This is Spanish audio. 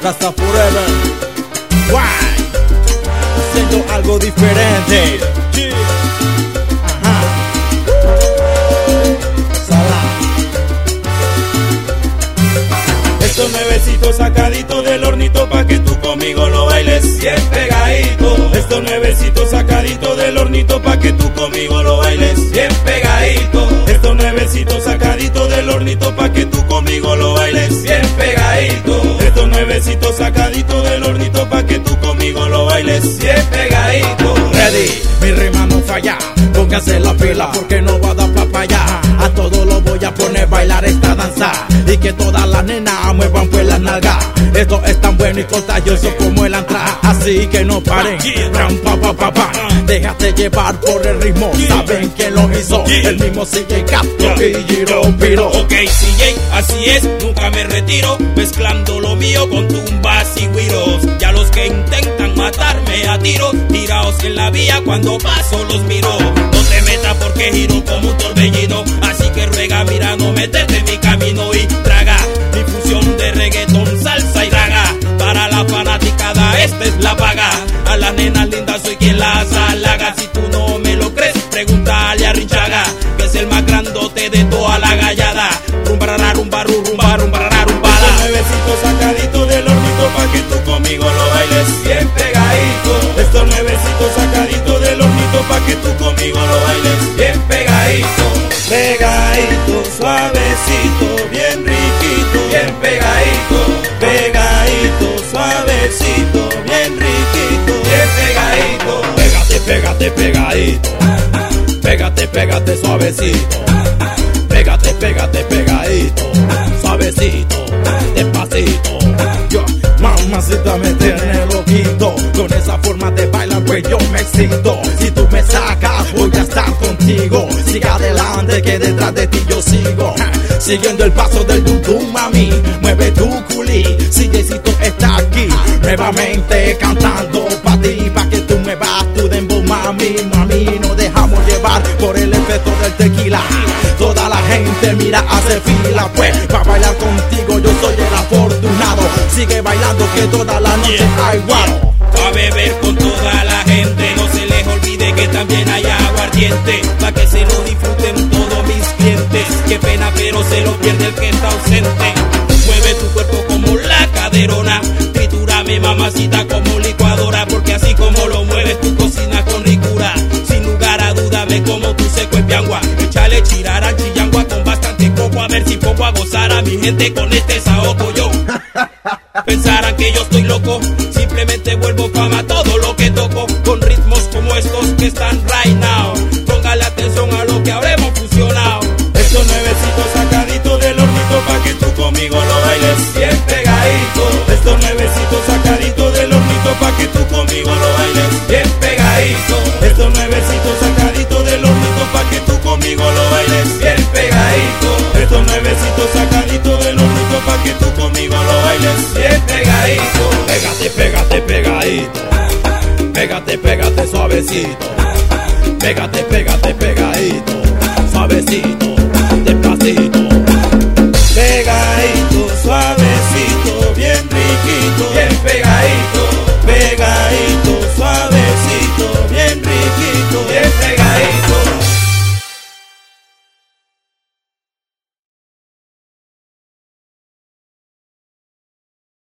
Hasta forever. Why? Haciendo algo diferente. Ajá. Estos nuevecitos sacaditos del hornito pa' que tú conmigo lo bailes bien pegadito. Estos nuevecitos sacaditos del hornito pa' que tú conmigo lo bailes bien pegadito. Estos nuevecitos sacaditos del hornito pa' que tú conmigo lo bailes bien pegadito. Estos nuevecitos sacaditos del hornito pa' que tú conmigo lo bailes bien pegadito. Ready, mi rima no falla. Póngase la pila porque no va a dar pa' allá. A todos los voy a poner a bailar esta danza y que todas las nenas muevan pues las nalgas. Esto es tan bueno y contagioso como el antra, así que no paren. Ram, pa, pa, pa, pa. Déjate llevar por el ritmo. Saben quién lo hizo, el mismo CJ Castro y Giro Piro. Ok, CJ, así es, nunca me retiro, mezclando lo mío con tumbas y güiros. Ya los que intentan matarme a tiros, tiraos en la vía cuando paso los miro. No te metas porque giro como un torbellino, así que ruega, mira, no meterte en mi camino y traga mi fusión de reggaetón, salsa y raga. Para la fanaticada esta es la paga. A las nenas lindas soy quien las halaga. Si tú no me lo crees, pregúntale a Richaga, que es el más grandote de toda la gallada. Rumbarara, rumbaru, rumba, rumbarara, rumbada. Estos nuevecitos sacaditos del hornito pa' que tú conmigo lo bailes bien pegadito. Estos nuevecitos sacaditos del hornito pa' que tú conmigo lo bailes bien pegadito. Pegadito, suavecito, bien riquito, bien pegadito. Pegadito, suavecito, bien riquito, bien pegadito. Pégate, pégate, pegadito. Pégate, pégate, suavecito. Pégate, pégate, pegadito. Suavecito, despacito. Yo, mamacita me tiene loquito. Con esa forma de bailar pues yo me excito. Si tú me sacas voy a estar contigo. Sigue adelante que detrás de ti yo sigo. Siguiendo el paso del dudum, mami. Mueve tu culí, CJcito está aquí. Nuevamente cantando pa' ti, pa' que tú muevas tu dembow, mami. Mami, nos dejamos llevar por el efecto del tequila. Toda la gente mira, hace fila pues pa' bailar contigo, yo soy el afortunado. Sigue bailando que toda la noche hay guaro. Pa' beber con toda la gente, no se les olvide que también hay aguardiente, pa' que se lo disfruten todos mis clientes. Qué pena pero se lo pierde el que está ausente. Mueve tu cuerpo como la caderona, tritúrame mamacita como licuadora, porque así como lo mueves tu cocina con ricura. Sin lugar a duda ve como tu seco es piangua. Échale chirara, chillangua con bastante coco, a ver si pongo a gozar a mi gente con este saoco yo. Pensarán que yo estoy loco, simplemente vuelvo fama todo lo que toco, con ritmos como estos que están right now. Póngale atención a lo que habremos fusionado. Estos nuevecitos sacaditos del hornito pa' que tú conmigo lo bailes bien pegadito. Estos nuevecitos sacaditos del hornito pa' que tú conmigo lo bailes bien pegadito. Estos nuevecitos sacaditos del hornito pa' que tú conmigo lo bailes bien pegadito. Estos nuevecitos sacaditos del hornito pa' que tú conmigo lo bailes bien pegadito. Pégate, pégate, pegadito. Pégate, pégate, suavecito. Pégate, pégate, pegadito. Suavecito, despacito. Pegadito, suavecito, bien riquito, bien pegadito.